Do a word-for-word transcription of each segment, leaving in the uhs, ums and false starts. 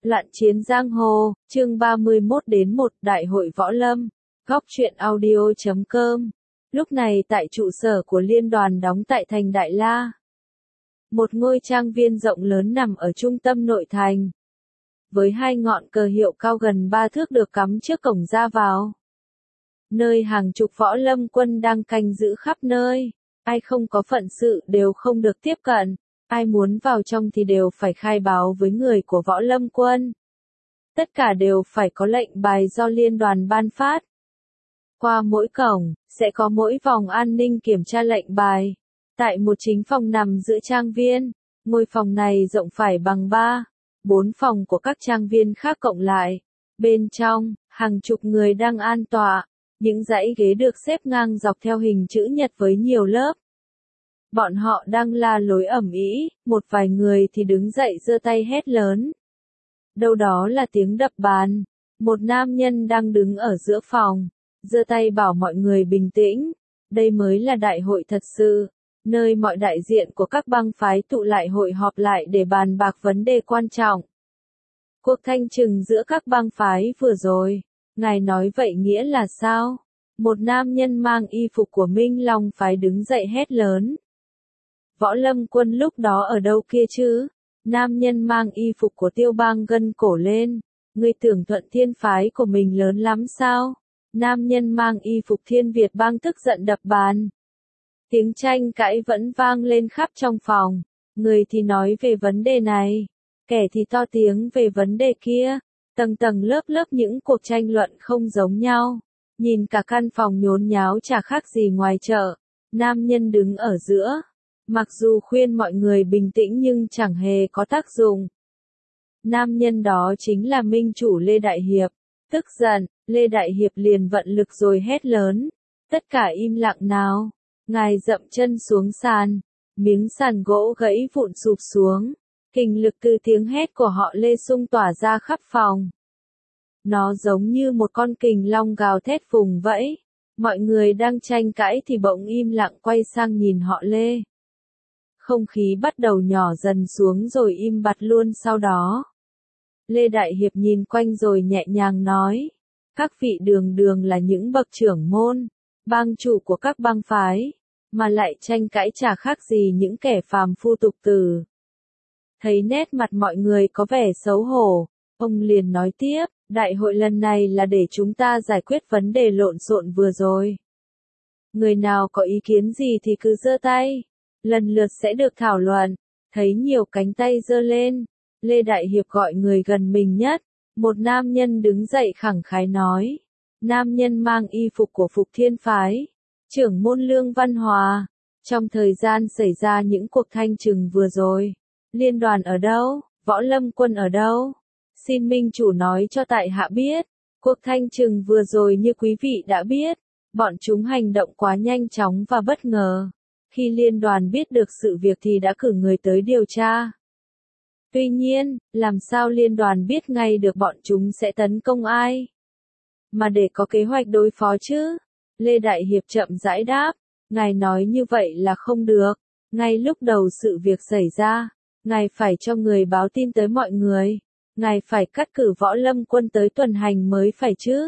Loạn chiến giang hồ, chương ba mươi mốt đến một, Đại hội Võ Lâm, góc truyện audio chấm com. Lúc này tại trụ sở của liên đoàn đóng tại thành Đại La. Một ngôi trang viên rộng lớn nằm ở trung tâm nội thành. Với hai ngọn cờ hiệu cao gần ba thước được cắm trước cổng ra vào. Nơi hàng chục võ lâm quân đang canh giữ khắp nơi. Ai không có phận sự đều không được tiếp cận. Ai muốn vào trong thì đều phải khai báo với người của võ lâm quân. Tất cả đều phải có lệnh bài do liên đoàn ban phát. Qua mỗi cổng, sẽ có mỗi vòng an ninh kiểm tra lệnh bài. Tại một chính phòng nằm giữa trang viên, ngôi phòng này rộng phải bằng ba, bốn phòng của các trang viên khác cộng lại. Bên trong, hàng chục người đang an tọa, những dãy ghế được xếp ngang dọc theo hình chữ nhật với nhiều lớp. Bọn họ đang la lối ầm ĩ, một vài người thì đứng dậy giơ tay hét lớn. Đâu đó là tiếng đập bàn. Một nam nhân đang đứng ở giữa phòng, giơ tay bảo mọi người bình tĩnh. Đây mới là đại hội thật sự, nơi mọi đại diện của các bang phái tụ lại hội họp lại để bàn bạc vấn đề quan trọng. Cuộc thanh trừng giữa các bang phái vừa rồi, ngài nói vậy nghĩa là sao? Một nam nhân mang y phục của Minh Long phái đứng dậy hét lớn. Võ lâm quân lúc đó ở đâu kia chứ? Nam nhân mang y phục của Tiêu Bang gân cổ lên. Ngươi tưởng Thuận Thiên phái của mình lớn lắm sao? Nam nhân mang y phục Thiên Việt Bang tức giận đập bàn. Tiếng tranh cãi vẫn vang lên khắp trong phòng. Người thì nói về vấn đề này, kẻ thì to tiếng về vấn đề kia. Tầng tầng lớp lớp những cuộc tranh luận không giống nhau. Nhìn cả căn phòng nhốn nháo chả khác gì ngoài chợ. Nam nhân đứng ở giữa. Mặc dù khuyên mọi người bình tĩnh nhưng chẳng hề có tác dụng. Nam nhân đó chính là minh chủ Lê Đại Hiệp. Tức giận, Lê Đại Hiệp liền vận lực rồi hét lớn. Tất cả im lặng nào. Ngài dậm chân xuống sàn. Miếng sàn gỗ gãy vụn sụp xuống. Kình lực từ tiếng hét của họ Lê xung tỏa ra khắp phòng. Nó giống như một con kình long gào thét vùng vẫy. Mọi người đang tranh cãi thì bỗng im lặng quay sang nhìn họ Lê. Không khí bắt đầu nhỏ dần xuống rồi im bặt luôn sau đó. Lê Đại Hiệp nhìn quanh rồi nhẹ nhàng nói. Các vị đường đường là những bậc trưởng môn, bang chủ của các bang phái, mà lại tranh cãi chả khác gì những kẻ phàm phu tục tử. Thấy nét mặt mọi người có vẻ xấu hổ, ông liền nói tiếp, đại hội lần này là để chúng ta giải quyết vấn đề lộn xộn vừa rồi. Người nào có ý kiến gì thì cứ giơ tay. Lần lượt sẽ được thảo luận. Thấy nhiều cánh tay giơ lên, Lê Đại Hiệp gọi người gần mình nhất. Một nam nhân đứng dậy khẳng khái nói. Nam nhân mang y phục của Phục Thiên phái. Trưởng môn Lương Văn Hòa. Trong thời gian xảy ra những cuộc thanh trừng vừa rồi, liên đoàn ở đâu? Võ lâm quân ở đâu? Xin minh chủ nói cho tại hạ biết. Cuộc thanh trừng vừa rồi như quý vị đã biết, bọn chúng hành động quá nhanh chóng và bất ngờ. Khi liên đoàn biết được sự việc thì đã cử người tới điều tra. Tuy nhiên, làm sao liên đoàn biết ngay được bọn chúng sẽ tấn công ai? Mà để có kế hoạch đối phó chứ? Lê Đại Hiệp chậm rãi đáp. Ngài nói như vậy là không được. Ngay lúc đầu sự việc xảy ra, ngài phải cho người báo tin tới mọi người. Ngài phải cắt cử võ lâm quân tới tuần hành mới phải chứ?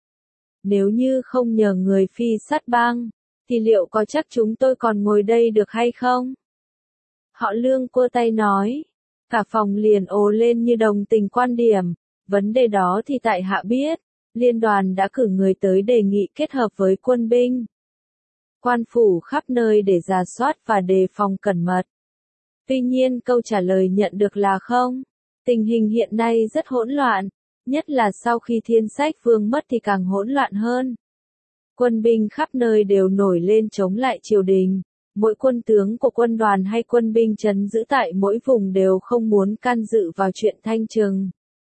Nếu như không nhờ người phi sát bang, thì liệu có chắc chúng tôi còn ngồi đây được hay không? Họ Lương cua tay nói. Cả phòng liền ồ lên như đồng tình quan điểm. Vấn đề đó thì tại hạ biết. Liên đoàn đã cử người tới đề nghị kết hợp với quân binh, quan phủ khắp nơi để rà soát và đề phòng cẩn mật. Tuy nhiên câu trả lời nhận được là không. Tình hình hiện nay rất hỗn loạn. Nhất là sau khi Thiên Sách Vương mất thì càng hỗn loạn hơn. Quân binh khắp nơi đều nổi lên chống lại triều đình. Mỗi quân tướng của quân đoàn hay quân binh trấn giữ tại mỗi vùng đều không muốn can dự vào chuyện thanh trừng.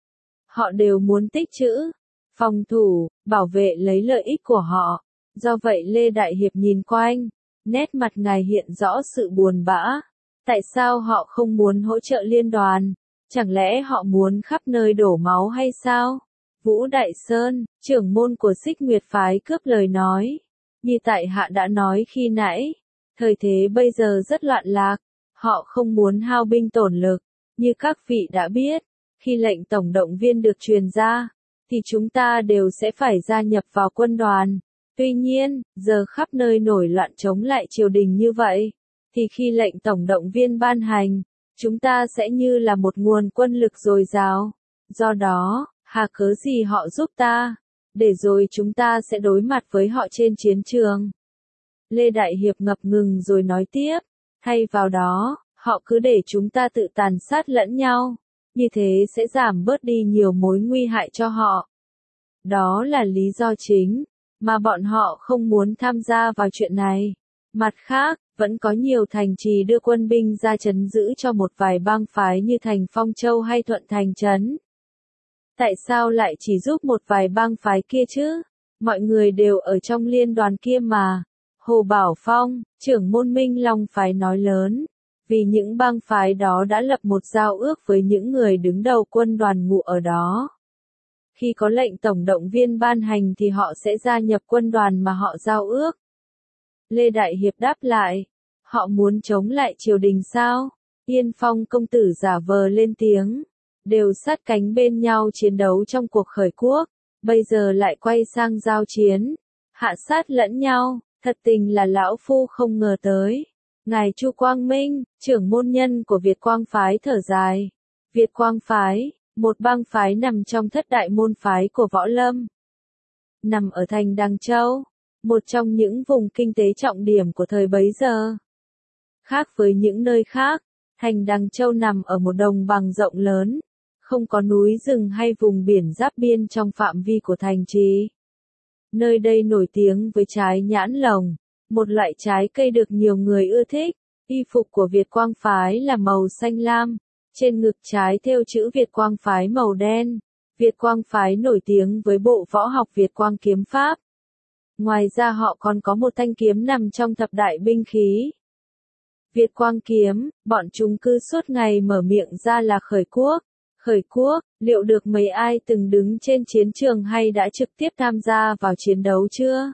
Họ đều muốn tích trữ, phòng thủ, bảo vệ lấy lợi ích của họ. Do vậy Lê Đại Hiệp nhìn quanh, nét mặt ngài hiện rõ sự buồn bã. Tại sao họ không muốn hỗ trợ liên đoàn? Chẳng lẽ họ muốn khắp nơi đổ máu hay sao? Vũ Đại Sơn, trưởng môn của Xích Nguyệt phái cướp lời nói. Như tại hạ đã nói khi nãy, thời thế bây giờ rất loạn lạc, họ không muốn hao binh tổn lực. Như các vị đã biết, Khi lệnh tổng động viên được truyền ra, thì chúng ta đều sẽ phải gia nhập vào quân đoàn. Tuy nhiên, giờ khắp nơi nổi loạn chống lại triều đình như vậy, thì khi lệnh tổng động viên ban hành, chúng ta sẽ như là một nguồn quân lực dồi dào. Do đó, hà cớ gì họ giúp ta, để rồi chúng ta sẽ đối mặt với họ trên chiến trường. Lê Đại Hiệp ngập ngừng rồi nói tiếp, thay vào đó, họ cứ để chúng ta tự tàn sát lẫn nhau, như thế sẽ giảm bớt đi nhiều mối nguy hại cho họ. Đó là lý do chính mà bọn họ không muốn tham gia vào chuyện này. Mặt khác, vẫn có nhiều thành trì đưa quân binh ra trấn giữ cho một vài bang phái như thành Phong Châu hay Thuận Thành Trấn. Tại sao lại chỉ giúp một vài bang phái kia chứ? Mọi người đều ở trong liên đoàn kia mà. Hồ Bảo Phong, trưởng môn Minh Long phái nói lớn, vì những bang phái đó đã lập một giao ước với những người đứng đầu quân đoàn ngụ ở đó. Khi có lệnh tổng động viên ban hành thì họ sẽ gia nhập quân đoàn mà họ giao ước. Lê Đại Hiệp đáp lại, họ muốn chống lại triều đình sao? Yên Phong công tử giả vờ lên tiếng, đều sát cánh bên nhau chiến đấu trong cuộc khởi quốc, bây giờ lại quay sang giao chiến, hạ sát lẫn nhau, thật tình là lão phu không ngờ tới. Ngài Chu Quang Minh, trưởng môn nhân của Việt Quang phái thở dài. Việt Quang phái, một bang phái nằm trong thất đại môn phái của Võ Lâm. Nằm ở thành Đằng Châu, một trong những vùng kinh tế trọng điểm của thời bấy giờ. Khác với những nơi khác, thành Đằng Châu nằm ở một đồng bằng rộng lớn, không có núi rừng hay vùng biển giáp biên trong phạm vi của thành trì. Nơi đây nổi tiếng với trái nhãn lồng, một loại trái cây được nhiều người ưa thích. Y phục của Việt Quang phái là màu xanh lam, trên ngực trái thêu chữ Việt Quang phái màu đen. Việt Quang phái nổi tiếng với bộ võ học Việt Quang kiếm pháp. Ngoài ra họ còn có một thanh kiếm nằm trong thập đại binh khí. Việt Quang kiếm, bọn chúng cứ suốt ngày mở miệng ra là khởi quốc. Khởi quốc, liệu được mấy ai từng đứng trên chiến trường hay đã trực tiếp tham gia vào chiến đấu chưa?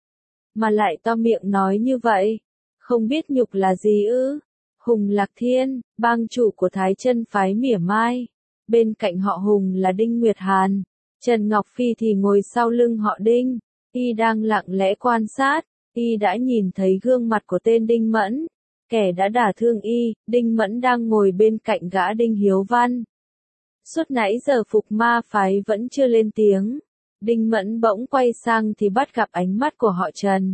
Mà lại to miệng nói như vậy, không biết nhục là gì ư? Hùng Lạc Thiên, bang chủ của Thái Chân phái mỉa mai. Bên cạnh họ Hùng là Đinh Nguyệt Hàn. Trần Ngọc Phi thì ngồi sau lưng họ Đinh. Y đang lặng lẽ quan sát. Y đã nhìn thấy gương mặt của tên Đinh Mẫn. Kẻ đã đả thương Y, Đinh Mẫn đang ngồi bên cạnh gã Đinh Hiếu Văn. Suốt nãy giờ Phục Ma phái vẫn chưa lên tiếng. Đinh Mẫn bỗng quay sang thì bắt gặp ánh mắt của họ Trần.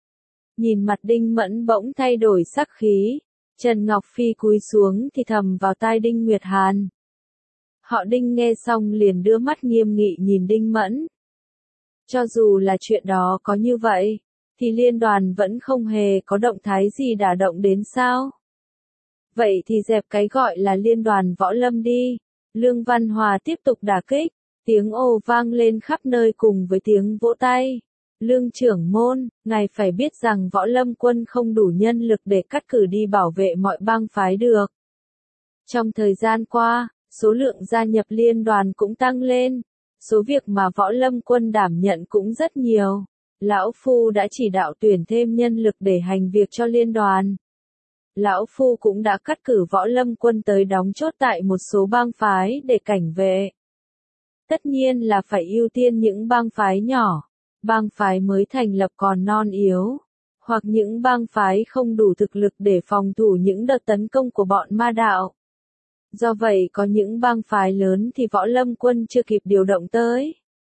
Nhìn mặt Đinh Mẫn bỗng thay đổi sắc khí. Trần Ngọc Phi cúi xuống thì thầm vào tai Đinh Nguyệt Hàn. Họ Đinh nghe xong liền đưa mắt nghiêm nghị nhìn Đinh Mẫn. Cho dù là chuyện đó có như vậy, thì liên đoàn vẫn không hề có động thái gì đả động đến sao? Vậy thì dẹp cái gọi là liên đoàn võ lâm đi. Lương Văn Hòa tiếp tục đả kích, tiếng ồ vang lên khắp nơi cùng với tiếng vỗ tay. Lương trưởng môn, ngài phải biết rằng võ lâm quân không đủ nhân lực để cắt cử đi bảo vệ mọi bang phái được. Trong thời gian qua, số lượng gia nhập liên đoàn cũng tăng lên, số việc mà võ lâm quân đảm nhận cũng rất nhiều. Lão Phu đã chỉ đạo tuyển thêm nhân lực để hành việc cho liên đoàn. Lão Phu cũng đã cắt cử võ lâm quân tới đóng chốt tại một số bang phái để cảnh vệ. Tất nhiên là phải ưu tiên những bang phái nhỏ, bang phái mới thành lập còn non yếu, hoặc những bang phái không đủ thực lực để phòng thủ những đợt tấn công của bọn ma đạo. Do vậy có những bang phái lớn thì võ lâm quân chưa kịp điều động tới.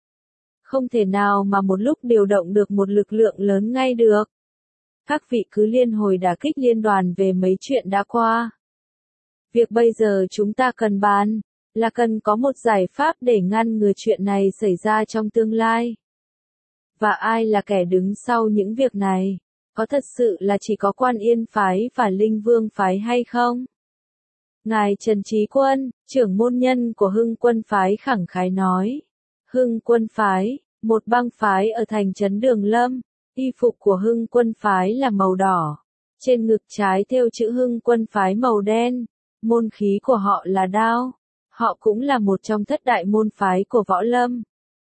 Không thể nào mà một lúc điều động được một lực lượng lớn ngay được. Các vị cứ liên hồi đả kích liên đoàn về mấy chuyện đã qua. Việc bây giờ chúng ta cần bàn, là cần có một giải pháp để ngăn ngừa chuyện này xảy ra trong tương lai. Và ai là kẻ đứng sau những việc này? Có thật sự là chỉ có Quan Yên phái và Linh Vương phái hay không? Ngài Trần Trí Quân, trưởng môn nhân của Hưng Quân phái khẳng khái nói. Hưng Quân phái, một bang phái ở thành trấn Đường Lâm. Y phục của Hưng Quân phái là màu đỏ, trên ngực trái thêu chữ Hưng Quân phái màu đen, môn khí của họ là đao, họ cũng là một trong thất đại môn phái của võ lâm.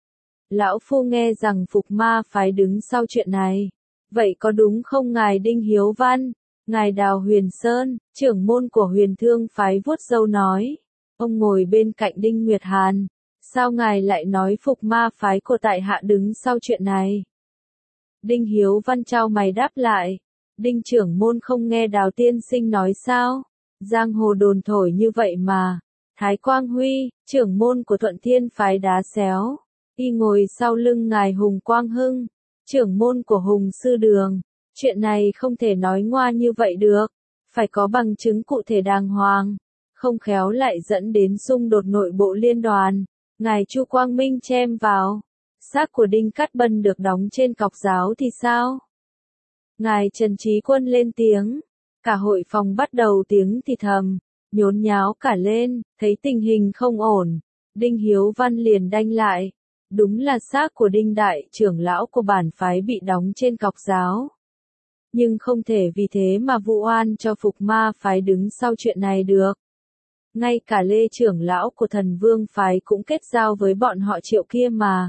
Lão Phu nghe rằng Phục Ma phái đứng sau chuyện này, vậy có đúng không ngài Đinh Hiếu Văn? Ngài Đào Huyền Sơn, trưởng môn của Huyền Thương phái vuốt râu nói, Ông ngồi bên cạnh Đinh Nguyệt Hàn. Sao ngài lại nói phục ma phái của tại hạ đứng sau chuyện này? Đinh Hiếu Văn chau mày đáp lại. Đinh trưởng môn không nghe Đào tiên sinh nói sao? Giang hồ đồn thổi như vậy mà. Thái Quang Huy, trưởng môn của Thuận Thiên phái đá xéo. Y ngồi sau lưng ngài Hùng Quang Hưng, trưởng môn của Hùng Sư Đường. Chuyện này không thể nói ngoa như vậy được. Phải có bằng chứng cụ thể đàng hoàng. Không khéo lại dẫn đến xung đột nội bộ liên đoàn. Ngài Chu Quang Minh chen vào. Xác của Đinh Cát Bân được đóng trên cọc giáo thì sao? Ngài Trần Trí Quân lên tiếng. Cả hội phòng bắt đầu tiếng thì thầm, nhốn nháo cả lên, thấy tình hình không ổn. Đinh Hiếu Văn liền đanh lại. Đúng là xác của Đinh Đại trưởng lão của bản phái bị đóng trên cọc giáo. Nhưng không thể vì thế mà vụ oan cho Phục Ma phái đứng sau chuyện này được. Ngay cả Lê trưởng lão của Thần Vương phái cũng kết giao với bọn họ Triệu kia mà.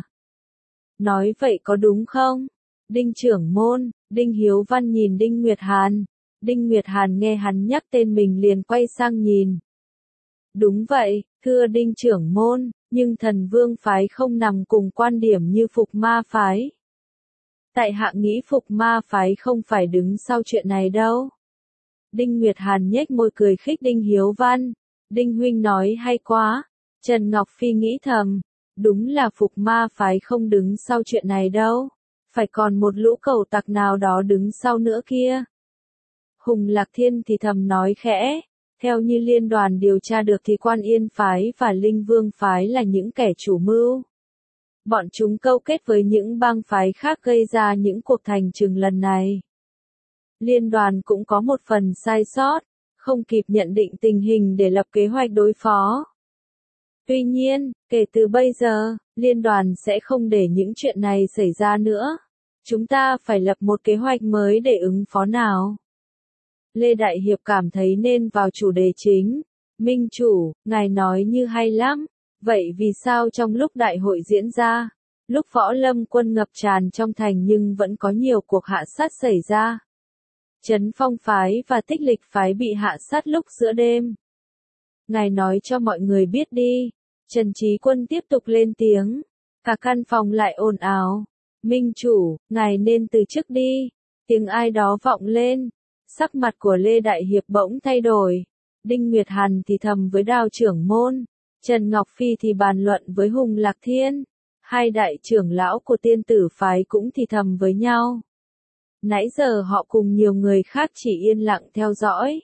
Nói vậy có đúng không? Đinh trưởng môn, Đinh Hiếu Văn nhìn Đinh Nguyệt Hàn. Đinh Nguyệt Hàn nghe hắn nhắc tên mình liền quay sang nhìn. Đúng vậy, thưa Đinh trưởng môn, nhưng Thần Vương phái không nằm cùng quan điểm như Phục Ma phái. Tại hạ nghĩ Phục Ma phái không phải đứng sau chuyện này đâu. Đinh Nguyệt Hàn nhếch môi cười khích Đinh Hiếu Văn. Đinh huynh nói hay quá. Trần Ngọc Phi nghĩ thầm, đúng là Phục Ma phái không đứng sau chuyện này đâu. Phải còn một lũ cẩu tặc nào đó đứng sau nữa kia. Hùng Lạc Thiên thì thầm nói khẽ. Theo như liên đoàn điều tra được thì Quan Yên phái và Linh Vương phái là những kẻ chủ mưu. Bọn chúng câu kết với những bang phái khác gây ra những cuộc thành trừng lần này. Liên đoàn cũng có một phần sai sót, không kịp nhận định tình hình để lập kế hoạch đối phó. Tuy nhiên, kể từ bây giờ, liên đoàn sẽ không để những chuyện này xảy ra nữa. Chúng ta phải lập một kế hoạch mới để ứng phó nào. Lê Đại Hiệp cảm thấy nên vào chủ đề chính. Minh chủ, ngài nói như hay lắm. Vậy vì sao trong lúc đại hội diễn ra, lúc võ lâm quân ngập tràn trong thành nhưng vẫn có nhiều cuộc hạ sát xảy ra? Trấn Phong phái và Tích Lịch phái bị hạ sát lúc giữa đêm. Ngài nói cho mọi người biết đi. Trần Trí Quân tiếp tục lên tiếng. Cả căn phòng lại ồn ào. Minh chủ, ngài nên từ chức đi. Tiếng ai đó vọng lên. Sắc mặt của Lê Đại Hiệp bỗng thay đổi. Đinh Nguyệt Hàn thì thầm với Đào trưởng môn. Trần Ngọc Phi thì bàn luận với Hùng Lạc Thiên. Hai đại trưởng lão của Tiên Tử phái cũng thì thầm với nhau. Nãy giờ họ cùng nhiều người khác chỉ yên lặng theo dõi.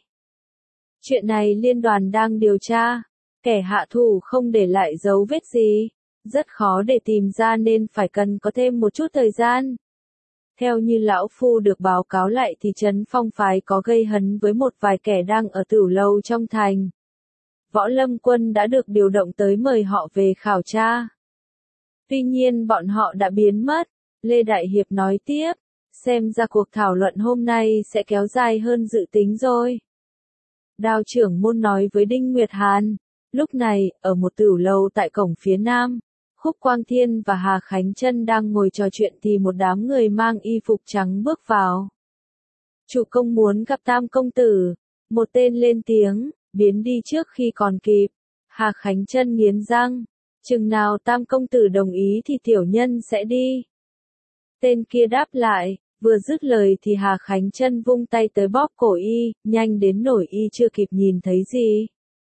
Chuyện này liên đoàn đang điều tra. Kẻ hạ thủ không để lại dấu vết gì. Rất khó để tìm ra nên phải cần có thêm một chút thời gian. Theo như lão phu được báo cáo lại thì Trấn Phong phái có gây hấn với một vài kẻ đang ở tửu lâu trong thành. Võ Lâm quân đã được điều động tới mời họ về khảo tra. Tuy nhiên bọn họ đã biến mất. Lê Đại Hiệp nói tiếp. Xem ra cuộc thảo luận hôm nay sẽ kéo dài hơn dự tính rồi. Đào trưởng môn nói với Đinh Nguyệt Hàn. Lúc này, ở một tửu lâu tại cổng phía nam, Khúc Quang Thiên và Hà Khánh Trân đang ngồi trò chuyện thì một đám người mang y phục trắng bước vào. Chủ công muốn gặp Tam công tử. Một tên lên tiếng, biến đi trước khi còn kịp. Hà Khánh Trân nghiến răng. Chừng nào Tam công tử đồng ý thì tiểu nhân sẽ đi. Tên kia đáp lại, vừa dứt lời thì Hà Khánh Trân vung tay tới bóp cổ y, nhanh đến nỗi y chưa kịp nhìn thấy gì.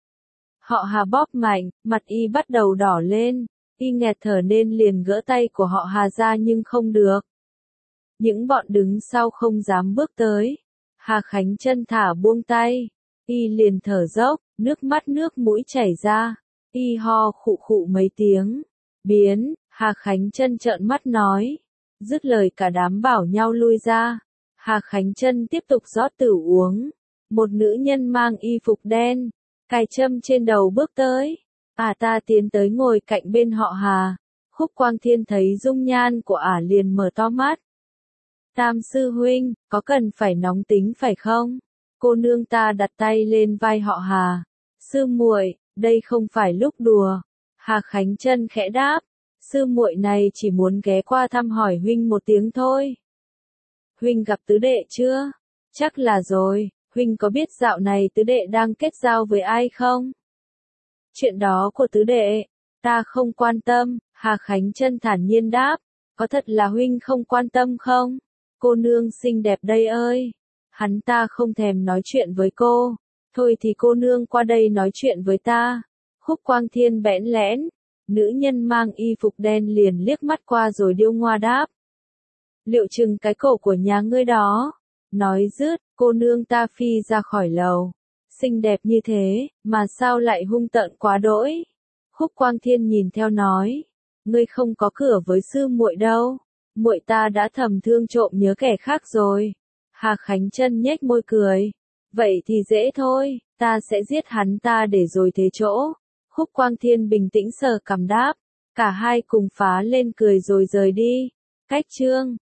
Họ Hà bóp mạnh, mặt y bắt đầu đỏ lên, y nghẹt thở nên liền gỡ tay của họ Hà ra nhưng không được. Những bọn đứng sau không dám bước tới. Hà Khánh Trân thả buông tay, y liền thở dốc, nước mắt nước mũi chảy ra, y ho khụ khụ mấy tiếng. Biến, Hà Khánh Trân trợn mắt nói. Dứt lời cả đám bảo nhau lui ra. Hà Khánh Trân tiếp tục rót tử uống. Một nữ nhân mang y phục đen, cài châm trên đầu bước tới. Ả ta tiến tới ngồi cạnh bên họ Hà. Khúc Quang Thiên thấy dung nhan của ả liền mở to mắt. Tam sư huynh, có cần phải nóng tính phải không? Cô nương ta đặt tay lên vai họ Hà. Sư muội, đây không phải lúc đùa. Hà Khánh Trân khẽ đáp. Sư muội này chỉ muốn ghé qua thăm hỏi huynh một tiếng thôi. Huynh gặp tứ đệ chưa? Chắc là rồi. Huynh có biết dạo này tứ đệ đang kết giao với ai không? Chuyện đó của tứ đệ, ta không quan tâm, Hà Khánh Chân thản nhiên đáp, có thật là huynh không quan tâm không? Cô nương xinh đẹp đây ơi, hắn ta không thèm nói chuyện với cô, thôi thì cô nương qua đây nói chuyện với ta. Khúc Quang Thiên bẽn lẽn, nữ nhân mang y phục đen liền liếc mắt qua rồi điêu ngoa đáp. Liệu chừng cái cổ của nhà ngươi đó. Nói dứt, cô nương ta phi ra khỏi lầu. Xinh đẹp như thế, mà sao lại hung tợn quá đỗi? Khúc Quang Thiên nhìn theo nói, ngươi không có cửa với sư muội đâu, muội ta đã thầm thương trộm nhớ kẻ khác rồi. Hà Khánh Chân nhếch môi cười, vậy thì dễ thôi, ta sẽ giết hắn ta để rồi thế chỗ. Khúc Quang Thiên bình tĩnh sờ cằm đáp, cả hai cùng phá lên cười rồi rời đi. Cách chương